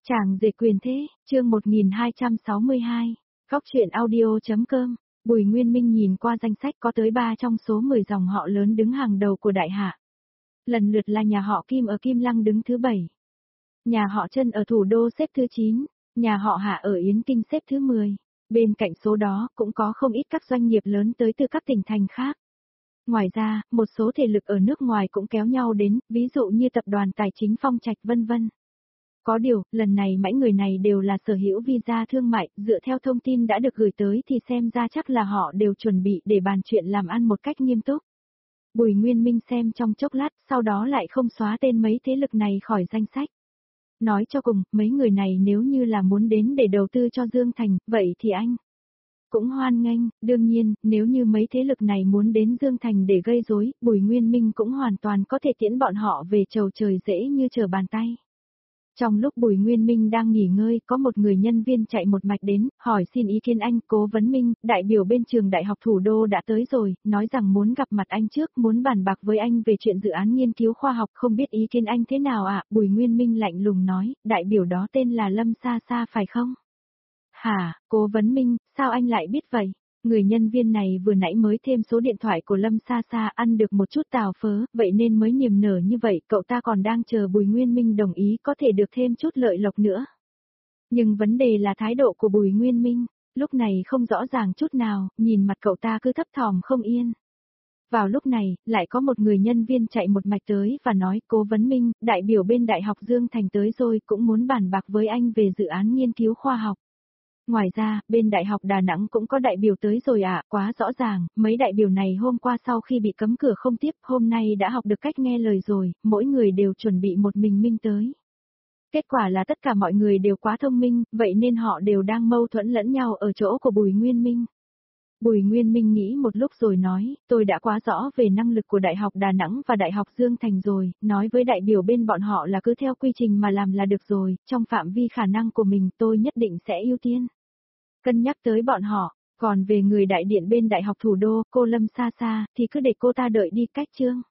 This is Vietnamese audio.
Chàng rể quyền thế, chương 1262, Góc truyện audio.com. Bùi Nguyên Minh nhìn qua danh sách có tới 3 trong số 10 dòng họ lớn đứng hàng đầu của đại hạ. Lần lượt là nhà họ Kim ở Kim Lăng đứng thứ 7. Nhà họ Trân ở Thủ Đô xếp thứ 9, nhà họ Hạ ở Yến Kinh xếp thứ 10. Bên cạnh số đó cũng có không ít các doanh nghiệp lớn tới từ các tỉnh thành khác. Ngoài ra, một số thể lực ở nước ngoài cũng kéo nhau đến, ví dụ như tập đoàn tài chính Phong Trạch vân vân. Có điều, lần này mãi người này đều là sở hữu visa thương mại, dựa theo thông tin đã được gửi tới thì xem ra chắc là họ đều chuẩn bị để bàn chuyện làm ăn một cách nghiêm túc. Bùi Nguyên Minh xem trong chốc lát, sau đó lại không xóa tên mấy thế lực này khỏi danh sách. Nói cho cùng, mấy người này nếu như là muốn đến để đầu tư cho Dương Thành, vậy thì anh cũng hoan nghênh. Đương nhiên, nếu như mấy thế lực này muốn đến Dương Thành để gây rối, Bùi Nguyên Minh cũng hoàn toàn có thể tiễn bọn họ về chầu trời dễ như trở bàn tay. Trong lúc Bùi Nguyên Minh đang nghỉ ngơi, có một người nhân viên chạy một mạch đến, hỏi xin ý kiến anh. Cố Vấn Minh, đại biểu bên trường Đại học Thủ Đô đã tới rồi, nói rằng muốn gặp mặt anh trước, muốn bàn bạc với anh về chuyện dự án nghiên cứu khoa học, không biết ý kiến anh thế nào ạ? Bùi Nguyên Minh lạnh lùng nói, đại biểu đó tên là Lâm Sa Sa phải không? Hả, Cố Vấn Minh, sao anh lại biết vậy? Người nhân viên này vừa nãy mới thêm số điện thoại của Lâm Sa Sa, ăn được một chút tào phớ, vậy nên mới niềm nở như vậy, cậu ta còn đang chờ Bùi Nguyên Minh đồng ý có thể được thêm chút lợi lộc nữa. Nhưng vấn đề là thái độ của Bùi Nguyên Minh, lúc này không rõ ràng chút nào, nhìn mặt cậu ta cứ thấp thỏm không yên. Vào lúc này, lại có một người nhân viên chạy một mạch tới và nói, Cố Vấn Minh, đại biểu bên Đại học Dương Thành tới rồi, cũng muốn bàn bạc với anh về dự án nghiên cứu khoa học. Ngoài ra, bên Đại học Đà Nẵng cũng có đại biểu tới rồi ạ, quá rõ ràng, mấy đại biểu này hôm qua sau khi bị cấm cửa không tiếp, hôm nay đã học được cách nghe lời rồi, mỗi người đều chuẩn bị một mình Minh tới. Kết quả là tất cả mọi người đều quá thông minh, vậy nên họ đều đang mâu thuẫn lẫn nhau ở chỗ của Bùi Nguyên Minh. Bùi Nguyên Minh nghĩ một lúc rồi nói, tôi đã quá rõ về năng lực của Đại học Đà Nẵng và Đại học Dương Thành rồi, nói với đại biểu bên bọn họ là cứ theo quy trình mà làm là được rồi, trong phạm vi khả năng của mình tôi nhất định sẽ ưu tiên cân nhắc tới bọn họ. Còn về người đại diện bên Đại học Thủ Đô, cô Lâm Sa Sa, thì cứ để cô ta đợi đi. Cách chương